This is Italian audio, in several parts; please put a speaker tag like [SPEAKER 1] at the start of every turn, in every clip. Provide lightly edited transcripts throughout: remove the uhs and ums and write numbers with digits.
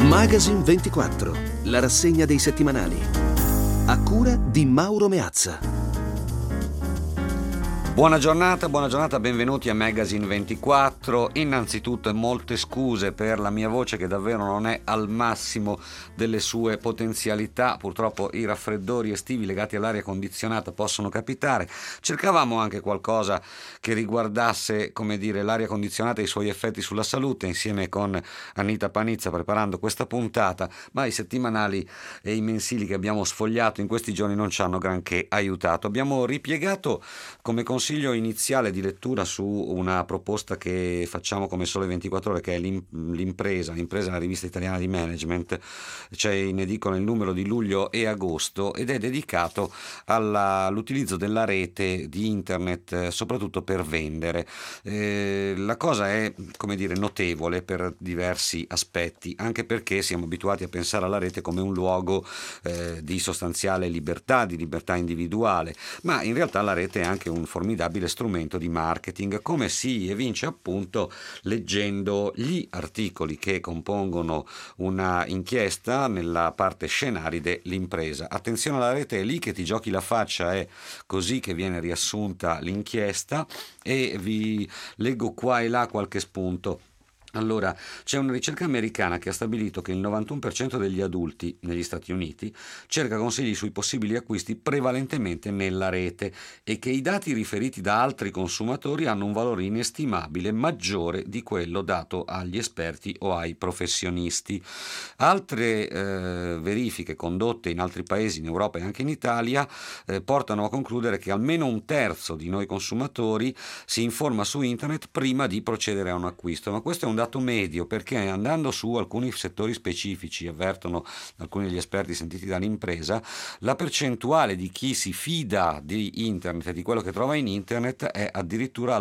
[SPEAKER 1] Magazine 24, la rassegna dei settimanali. A cura di Mauro Meazza.
[SPEAKER 2] Buona giornata, benvenuti a Magazine 24. Innanzitutto e molte scuse per la mia voce che davvero non è al massimo delle sue potenzialità. Purtroppo i raffreddori estivi legati all'aria condizionata possono capitare. Cercavamo anche qualcosa che riguardasse, l'aria condizionata e i suoi effetti sulla salute insieme con Anita Panizza preparando questa puntata, ma i settimanali e i mensili che abbiamo sfogliato in questi giorni non ci hanno granché aiutato. Abbiamo ripiegato come consiglio iniziale di lettura su una proposta che facciamo come Sole 24 Ore, che è l'impresa, la rivista italiana di management. C'è in edicola il numero di luglio e agosto ed è dedicato all'utilizzo della rete di internet, soprattutto per vendere. La cosa è, notevole per diversi aspetti, anche perché siamo abituati a pensare alla rete come un luogo di sostanziale libertà, di libertà individuale, ma in realtà la rete è anche un formidabile strumento di marketing, come si evince appunto leggendo gli articoli che compongono una inchiesta nella parte scenari dell'impresa. Attenzione alla rete, è lì che ti giochi la faccia, è così che viene riassunta l'inchiesta e vi leggo qua e là qualche spunto. Allora, c'è una ricerca americana che ha stabilito che il 91% degli adulti negli Stati Uniti cerca consigli sui possibili acquisti prevalentemente nella rete e che i dati riferiti da altri consumatori hanno un valore inestimabile, maggiore di quello dato agli esperti o ai professionisti. Altre verifiche condotte in altri paesi, in Europa e anche in Italia, portano a concludere che almeno un terzo di noi consumatori si informa su internet prima di procedere a un acquisto, ma questo è un dato medio, perché andando su alcuni settori specifici, avvertono alcuni degli esperti sentiti dall'impresa, la percentuale di chi si fida di internet e di quello che trova in internet è addirittura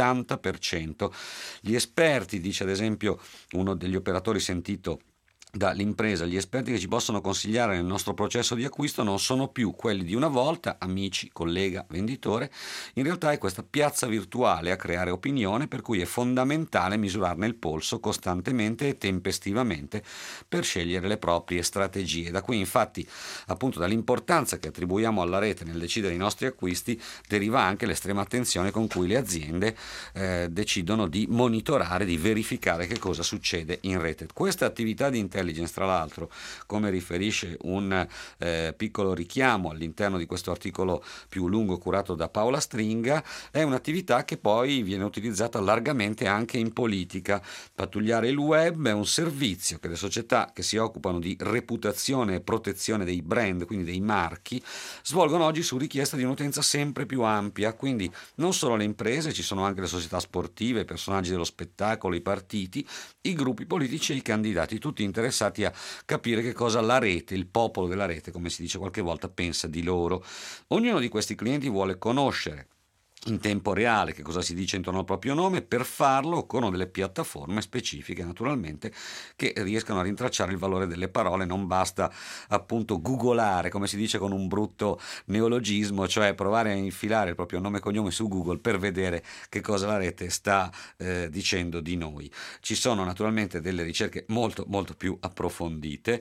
[SPEAKER 2] all'80%. Gli esperti, dice ad esempio uno degli operatori sentito dall'impresa, gli esperti che ci possono consigliare nel nostro processo di acquisto non sono più quelli di una volta, amici, collega, venditore. In realtà è questa piazza virtuale a creare opinione, per cui è fondamentale misurarne il polso costantemente e tempestivamente per scegliere le proprie strategie. Da qui infatti, appunto, dall'importanza che attribuiamo alla rete nel decidere i nostri acquisti deriva anche l'estrema attenzione con cui le aziende decidono di monitorare, di verificare che cosa succede in rete. Questa attività di intelligence, tra l'altro, come riferisce un piccolo richiamo all'interno di questo articolo più lungo curato da Paola Stringa, è un'attività che poi viene utilizzata largamente anche in politica. Pattugliare il web è un servizio che le società che si occupano di reputazione e protezione dei brand, quindi dei marchi, svolgono oggi su richiesta di un'utenza sempre più ampia. Quindi non solo le imprese, ci sono anche le società sportive, i personaggi dello spettacolo, i partiti, i gruppi politici e i candidati, tutti interessati a capire che cosa la rete, il popolo della rete, come si dice qualche volta, pensa di loro. Ognuno di questi clienti vuole conoscere in tempo reale che cosa si dice intorno al proprio nome. Per farlo occorrono delle piattaforme specifiche, naturalmente, che riescano a rintracciare il valore delle parole. Non basta appunto googolare, come si dice con un brutto neologismo, cioè provare a infilare il proprio nome e cognome su Google per vedere che cosa la rete sta dicendo di noi. Ci sono naturalmente delle ricerche molto molto più approfondite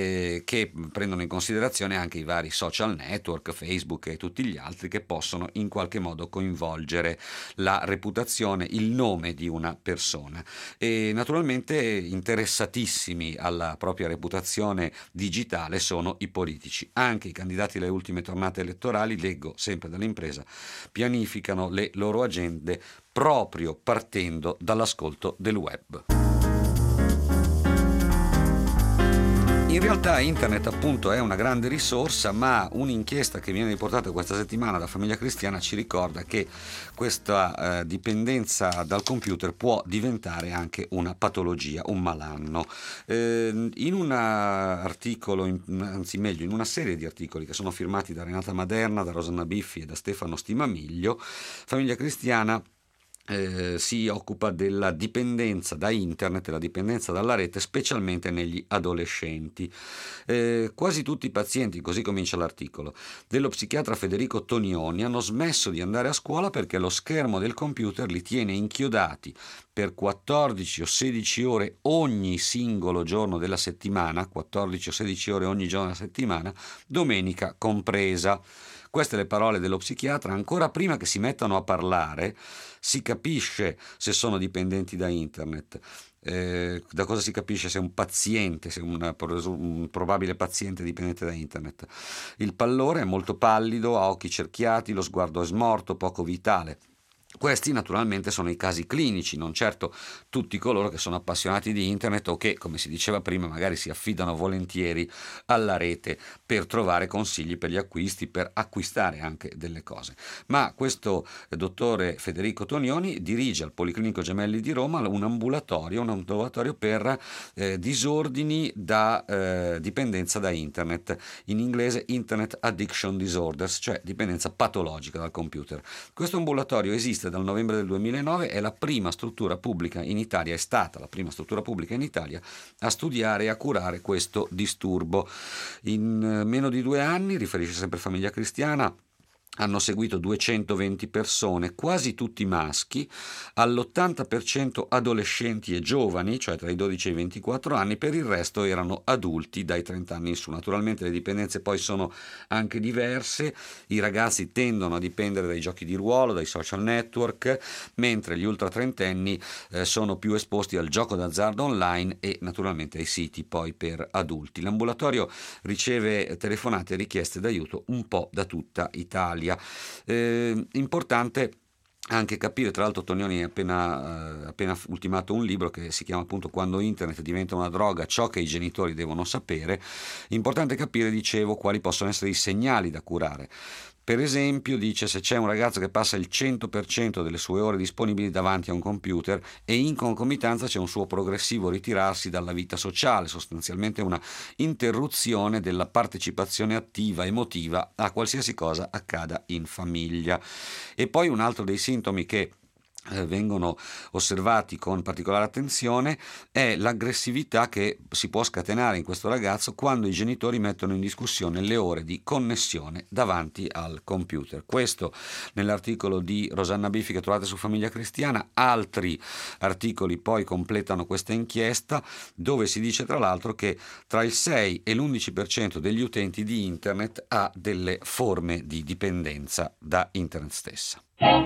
[SPEAKER 2] che prendono in considerazione anche i vari social network, Facebook e tutti gli altri, che possono in qualche modo coinvolgere la reputazione, il nome di una persona. E naturalmente interessatissimi alla propria reputazione digitale sono i politici. Anche i candidati alle ultime tornate elettorali, leggo sempre dall'impresa, pianificano le loro agende proprio partendo dall'ascolto del web. In realtà internet appunto è una grande risorsa, ma un'inchiesta che viene riportata questa settimana da Famiglia Cristiana ci ricorda che questa dipendenza dal computer può diventare anche una patologia, un malanno. In un articolo, in una serie di articoli che sono firmati da Renata Maderna, da Rosanna Biffi e da Stefano Stimamiglio, Famiglia Cristiana si occupa della dipendenza da internet e la dipendenza dalla rete, specialmente negli adolescenti. Quasi tutti i pazienti, così comincia l'articolo, dello psichiatra Federico Tonioni hanno smesso di andare a scuola perché lo schermo del computer li tiene inchiodati per 14 o 16 ore ogni singolo giorno della settimana, 14 o 16 ore ogni giorno della settimana, domenica compresa. Queste le parole dello psichiatra. Ancora prima che si mettano a parlare si capisce se sono dipendenti da internet. Da cosa si capisce se un paziente, se un probabile paziente dipendente da internet? Il pallore è molto pallido, ha occhi cerchiati, lo sguardo è smorto, poco vitale. Questi naturalmente sono i casi clinici, non certo tutti coloro che sono appassionati di internet o che, come si diceva prima, magari si affidano volentieri alla rete per trovare consigli per gli acquisti, per acquistare anche delle cose. Ma questo dottore Federico Tonioni dirige al Policlinico Gemelli di Roma un ambulatorio per disordini da dipendenza da internet, in inglese Internet Addiction Disorders, cioè dipendenza patologica dal computer. Questo ambulatorio esiste dal novembre del 2009, è stata la prima struttura pubblica in Italia a studiare e a curare questo disturbo. In meno di 2 anni, riferisce sempre Famiglia Cristiana, hanno seguito 220 persone, quasi tutti maschi, all'80% adolescenti e giovani, cioè tra i 12 e i 24 anni, per il resto erano adulti dai 30 anni in su. Naturalmente le dipendenze poi sono anche diverse, i ragazzi tendono a dipendere dai giochi di ruolo, dai social network, mentre gli ultra trentenni sono più esposti al gioco d'azzardo online e naturalmente ai siti poi per adulti. L'ambulatorio riceve telefonate e richieste d'aiuto un po' da tutta Italia. Importante anche capire, tra l'altro Tonioni ha appena ultimato un libro che si chiama appunto Quando internet diventa una droga, ciò che i genitori devono sapere. Importante capire, dicevo, quali possono essere i segnali da curare. Per esempio, dice, se c'è un ragazzo che passa il 100% delle sue ore disponibili davanti a un computer e in concomitanza c'è un suo progressivo ritirarsi dalla vita sociale, sostanzialmente una interruzione della partecipazione attiva, emotiva a qualsiasi cosa accada in famiglia. E poi un altro dei sintomi che vengono osservati con particolare attenzione è l'aggressività che si può scatenare in questo ragazzo quando i genitori mettono in discussione le ore di connessione davanti al computer. Questo nell'articolo di Rosanna Biffi che trovate su Famiglia Cristiana. Altri articoli poi completano questa inchiesta, dove si dice tra l'altro che tra il 6 e l'11% degli utenti di internet ha delle forme di dipendenza da internet stessa.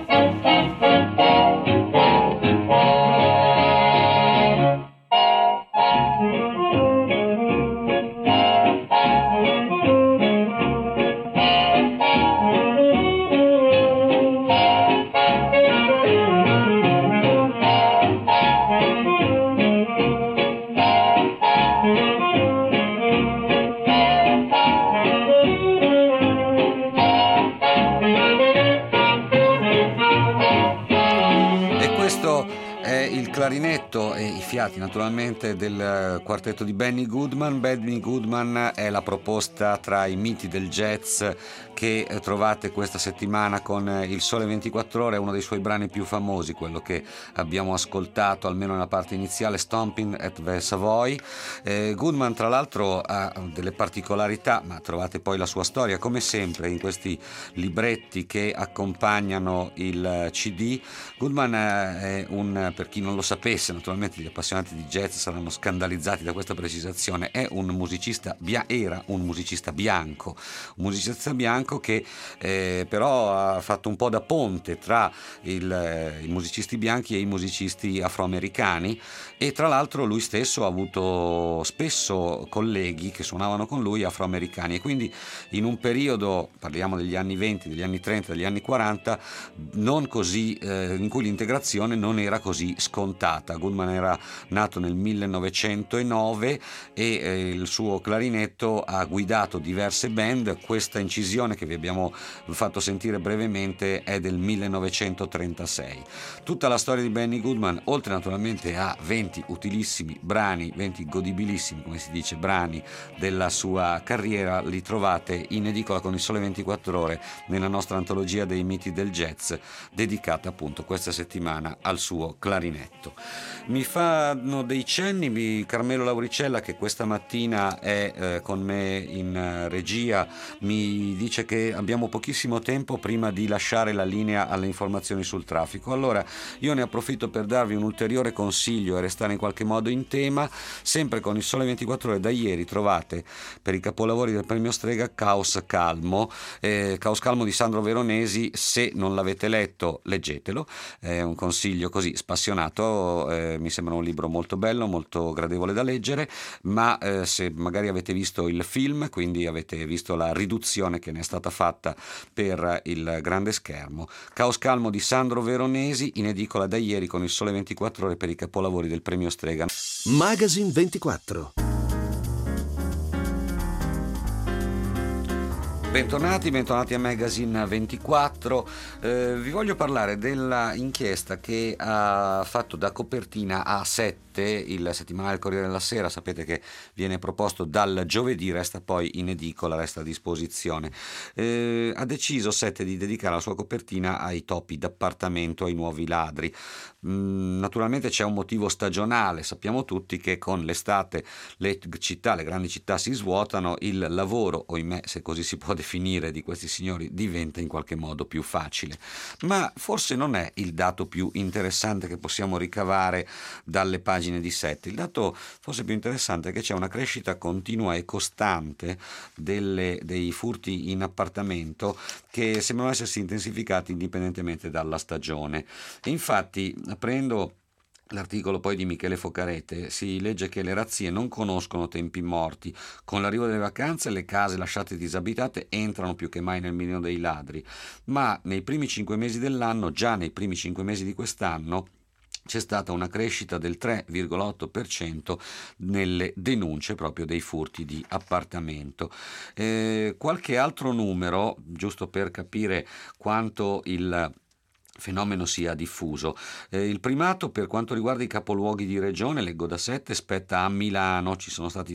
[SPEAKER 2] Clarinetto e i fiati naturalmente del quartetto di Benny Goodman. Benny Goodman è la proposta tra i miti del jazz che trovate questa settimana con Il Sole 24 Ore, uno dei suoi brani più famosi, quello che abbiamo ascoltato almeno nella parte iniziale, Stomping at the Savoy. Goodman tra l'altro ha delle particolarità, ma trovate poi la sua storia come sempre in questi libretti che accompagnano il CD. Goodman è per chi non lo sapesse, naturalmente gli appassionati di jazz saranno scandalizzati da questa precisazione, era un musicista bianco che però ha fatto un po' da ponte tra i musicisti bianchi e i musicisti afroamericani, e tra l'altro lui stesso ha avuto spesso colleghi che suonavano con lui afroamericani, e quindi in un periodo, parliamo degli anni 20, degli anni 30, degli anni 40, non così in cui l'integrazione non era così così scontata. Goodman era nato nel 1909 e il suo clarinetto ha guidato diverse band. Questa incisione che vi abbiamo fatto sentire brevemente è del 1936. Tutta la storia di Benny Goodman, oltre naturalmente a 20 utilissimi brani, 20 godibilissimi, come si dice, brani della sua carriera, li trovate in edicola con Il Sole 24 Ore nella nostra antologia dei miti del jazz, dedicata appunto questa settimana al suo clarinetto. Mi fanno dei cenni Carmelo Lauricella, che questa mattina è con me in regia, mi dice che abbiamo pochissimo tempo prima di lasciare la linea alle informazioni sul traffico. Allora io ne approfitto per darvi un ulteriore consiglio e restare in qualche modo in tema. Sempre con Il Sole 24 Ore da ieri trovate per i capolavori del premio Strega Caos Calmo di Sandro Veronesi. Se non l'avete letto, leggetelo, è un consiglio così spassionato, mi sembra un libro molto bello, molto gradevole da leggere, ma se magari avete visto il film, quindi avete visto la riduzione che ne è stata fatta per il grande schermo. Caos Calmo di Sandro Veronesi, in edicola da ieri con Il Sole 24 Ore per i capolavori del premio Strega.
[SPEAKER 1] Magazine 24.
[SPEAKER 2] Bentornati a Magazine 24. Vi voglio parlare della inchiesta che ha fatto da copertina A7 il settimanale Corriere della Sera. Sapete che viene proposto dal giovedì, resta poi in edicola, resta a disposizione. Ha deciso 7 di dedicare la sua copertina ai topi d'appartamento, ai nuovi ladri. Naturalmente c'è un motivo stagionale, sappiamo tutti che con l'estate le grandi città si svuotano, il lavoro, ohimè se così si può definire, di questi signori diventa in qualche modo più facile. Ma forse non è il dato più interessante che possiamo ricavare dalle pagine di 7. Il dato forse più interessante è che c'è una crescita continua e costante dei furti in appartamento, che sembrano essersi intensificati indipendentemente dalla stagione. E infatti, aprendo l'articolo poi di Michele Focarete, si legge che le razzie non conoscono tempi morti. Con l'arrivo delle vacanze le case lasciate disabitate entrano più che mai nel mirino dei ladri, ma nei primi 5 mesi dell'anno, già nei primi 5 mesi di quest'anno, c'è stata una crescita del 3,8% nelle denunce proprio dei furti di appartamento. Qualche altro numero, giusto per capire quanto il fenomeno sia diffuso. Il primato per quanto riguarda i capoluoghi di regione, leggo da 7, spetta a Milano. Ci sono stati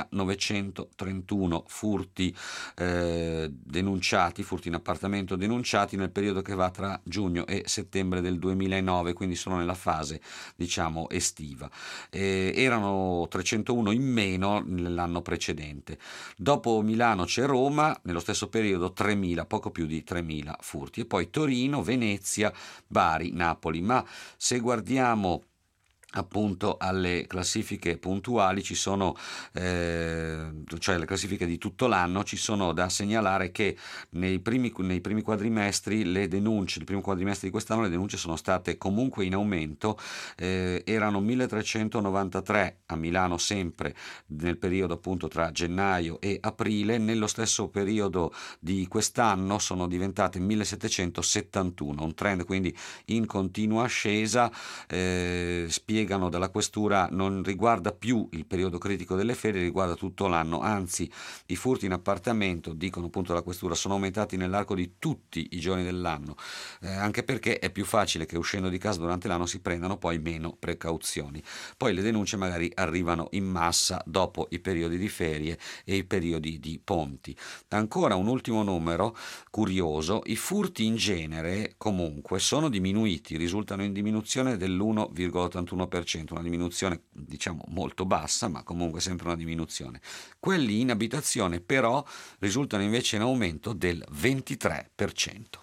[SPEAKER 2] 3.931 furti denunciati, furti in appartamento denunciati nel periodo che va tra giugno e settembre del 2009, quindi sono nella fase diciamo estiva. Erano 301 in meno nell'anno precedente. Dopo Milano c'è Roma, nello stesso periodo 3.000, poco più di 3.000 furti, e poi Torino, Venezia, Bari, Napoli. Ma se guardiamo appunto alle classifiche puntuali, ci sono cioè le classifiche di tutto l'anno, ci sono da segnalare che nei primi quadrimestri le denunce, il primo quadrimestre di quest'anno le denunce sono state comunque in aumento, erano 1393 a Milano sempre nel periodo appunto tra gennaio e aprile. Nello stesso periodo di quest'anno sono diventate 1771, un trend quindi in continua ascesa. Spiegano dalla questura, non riguarda più il periodo critico delle ferie, riguarda tutto l'anno, anzi i furti in appartamento, dicono appunto la questura, sono aumentati nell'arco di tutti i giorni dell'anno, anche perché è più facile che uscendo di casa durante l'anno si prendano poi meno precauzioni. Poi le denunce magari arrivano in massa dopo i periodi di ferie e i periodi di ponti. Ancora un ultimo numero curioso: i furti in genere comunque sono diminuiti, risultano in diminuzione dell'1,81%, una diminuzione diciamo molto bassa, ma comunque sempre una diminuzione. Quelli in abitazione però risultano invece in aumento del 23%.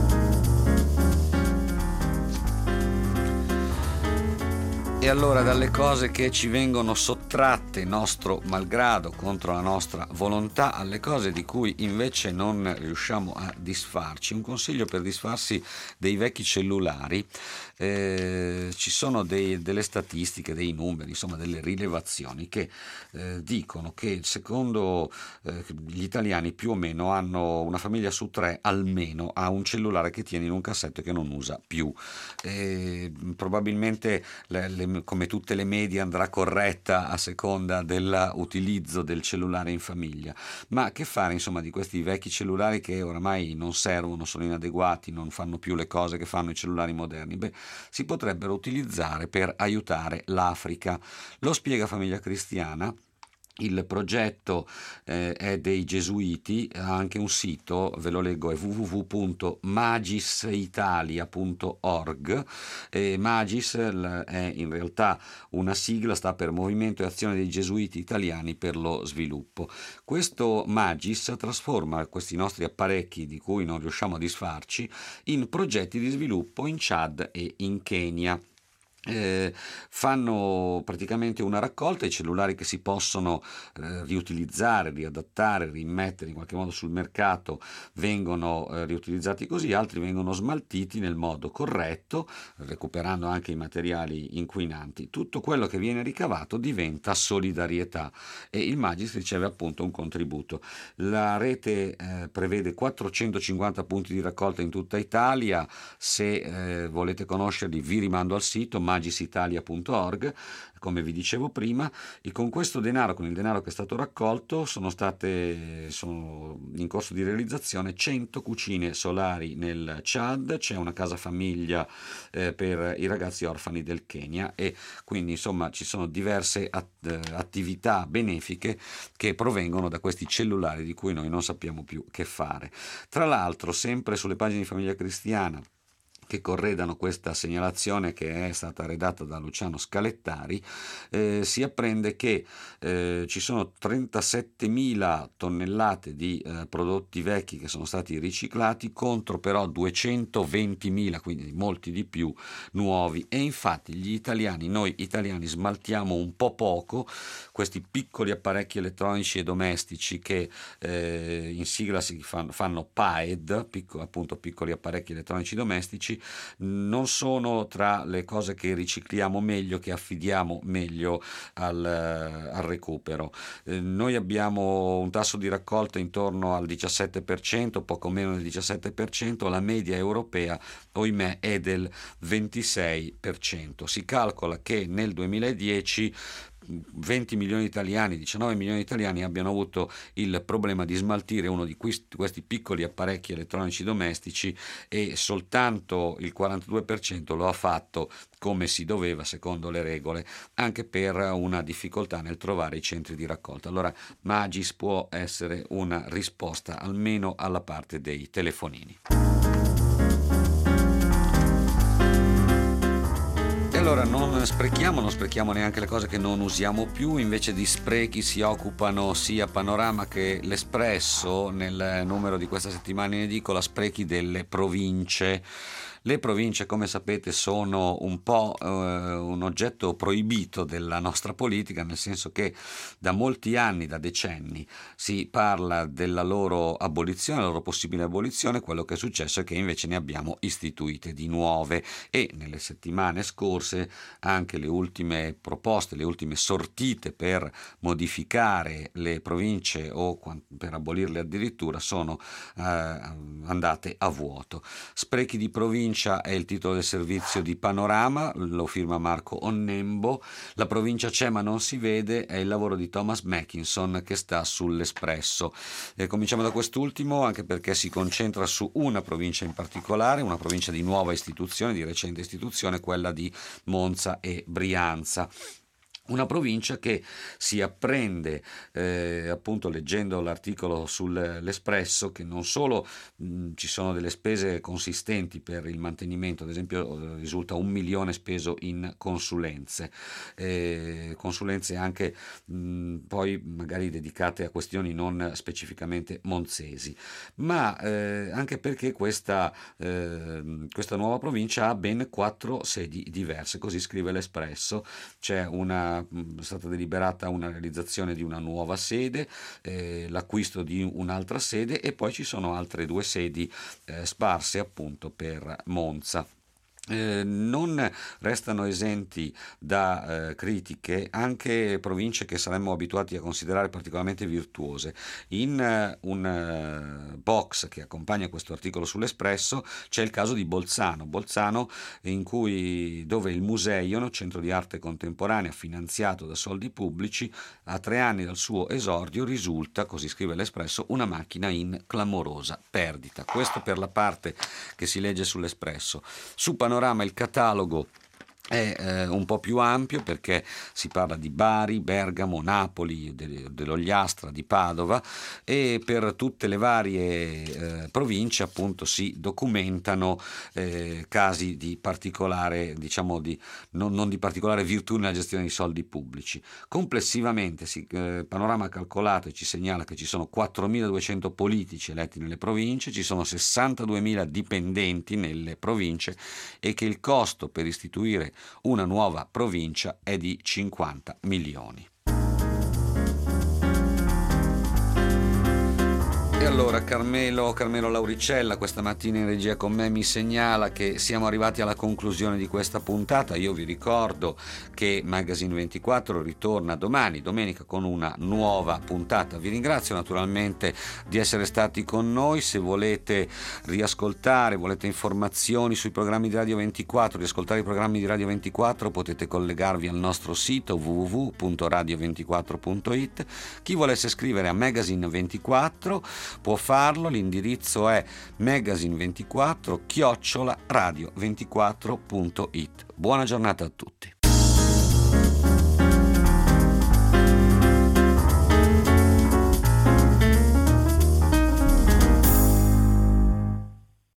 [SPEAKER 2] E allora, dalle cose che ci vengono sottratte nostro malgrado, contro la nostra volontà, alle cose di cui invece non riusciamo a disfarci, un consiglio per disfarsi dei vecchi cellulari. ci sono delle statistiche, dei numeri, insomma delle rilevazioni che dicono che secondo gli italiani più o meno hanno una famiglia su tre almeno ha un cellulare che tiene in un cassetto e che non usa più. Probabilmente come tutte le medie andrà corretta a seconda dell'utilizzo del cellulare in famiglia, ma che fare insomma di questi vecchi cellulari che oramai non servono, sono inadeguati, non fanno più le cose che fanno i cellulari moderni? Beh, si potrebbero utilizzare per aiutare l'Africa. Lo spiega Famiglia Cristiana. Il progetto è dei gesuiti, ha anche un sito, ve lo leggo, è www.magisitalia.org. Magis è in realtà una sigla, sta per Movimento e Azione dei Gesuiti Italiani per lo Sviluppo. Questo Magis trasforma questi nostri apparecchi di cui non riusciamo a disfarci in progetti di sviluppo in Chad e in Kenya. Fanno praticamente una raccolta, i cellulari che si possono riutilizzare, riadattare, rimettere in qualche modo sul mercato vengono riutilizzati così, altri vengono smaltiti nel modo corretto, recuperando anche i materiali inquinanti. Tutto quello che viene ricavato diventa solidarietà e il Magis riceve appunto un contributo. La rete prevede 450 punti di raccolta in tutta Italia. Se volete conoscerli vi rimando al sito magisitalia.org, come vi dicevo prima, e con questo denaro, con il denaro che è stato raccolto, sono in corso di realizzazione 100 cucine solari nel Chad, c'è una casa famiglia per i ragazzi orfani del Kenya e quindi insomma ci sono diverse attività benefiche che provengono da questi cellulari di cui noi non sappiamo più che fare. Tra l'altro, sempre sulle pagine di Famiglia Cristiana che corredano questa segnalazione che è stata redatta da Luciano Scalettari, si apprende che ci sono 37.000 tonnellate di prodotti vecchi che sono stati riciclati contro però 220.000, quindi molti di più, nuovi. E infatti noi italiani smaltiamo un po' poco questi piccoli apparecchi elettronici e domestici che in sigla fanno PAED, appunto piccoli apparecchi elettronici domestici, non sono tra le cose che ricicliamo meglio, che affidiamo meglio al recupero. Noi abbiamo un tasso di raccolta intorno al 17%, poco meno del 17%, la media europea, ohimè, è del 26%. Si calcola che nel 2010 20 milioni di italiani, 19 milioni di italiani abbiano avuto il problema di smaltire uno di questi piccoli apparecchi elettronici domestici e soltanto il 42% lo ha fatto come si doveva secondo le regole, anche per una difficoltà nel trovare i centri di raccolta. Allora Magis può essere una risposta almeno alla parte dei telefonini. Allora non sprechiamo neanche le cose che non usiamo più, invece di sprechi si occupano sia Panorama che l'Espresso. Nel numero di questa settimana in edicola, sprechi delle province. Le province, come sapete, sono un po' un oggetto proibito della nostra politica, nel senso che da molti anni, da decenni, si parla della loro abolizione, la loro possibile abolizione. Quello che è successo è che invece ne abbiamo istituite di nuove e nelle settimane scorse anche le ultime proposte, le ultime sortite per modificare le province o per abolirle addirittura sono andate a vuoto. Sprechi di provincia è il titolo del servizio di Panorama, lo firma Marco Onnembo. La provincia c'è ma non si vede è il lavoro di Thomas Mackinson che sta sull'Espresso. Cominciamo da quest'ultimo anche perché si concentra su una provincia in particolare, una provincia di nuova istituzione, di recente istituzione, quella di Monza e Brianza. Una provincia che si apprende, appunto leggendo l'articolo sull'Espresso, che non solo ci sono delle spese consistenti per il mantenimento, ad esempio risulta 1 milione speso in consulenze anche poi magari dedicate a questioni non specificamente monzesi, ma anche perché questa nuova provincia ha ben 4 sedi diverse, così scrive l'Espresso. C'è è stata deliberata una realizzazione di una nuova sede, l'acquisto di un'altra sede e poi ci sono altre 2 sedi sparse appunto per Monza. Non restano esenti da critiche anche province che saremmo abituati a considerare particolarmente virtuose. In un box che accompagna questo articolo sull'Espresso c'è il caso di Bolzano, dove il Museion, centro di arte contemporanea finanziato da soldi pubblici, a 3 anni dal suo esordio risulta, così scrive l'Espresso, una macchina in clamorosa perdita. Questo per la parte che si legge sull'Espresso. Su Panorama il catalogo è un po' più ampio, perché si parla di Bari, Bergamo, Napoli, dell'Ogliastra, di Padova, e per tutte le varie province appunto si documentano casi di particolare, diciamo non di particolare virtù nella gestione di soldi pubblici. Complessivamente Panorama calcolato ci segnala che ci sono 4.200 politici eletti nelle province, ci sono 62.000 dipendenti nelle province, e che il costo per istituire una nuova provincia è di 50 milioni. E allora Carmelo Lauricella questa mattina in regia con me mi segnala che siamo arrivati alla conclusione di questa puntata. Io vi ricordo che Magazine 24 ritorna domani, domenica, con una nuova puntata. Vi ringrazio naturalmente di essere stati con noi. Se volete riascoltare, volete informazioni sui programmi di Radio 24, riascoltare i programmi di Radio 24, potete collegarvi al nostro sito www.radio24.it. Chi volesse scrivere a Magazine 24 può farlo, l'indirizzo è magazine24@radio24.it. Buona giornata a tutti.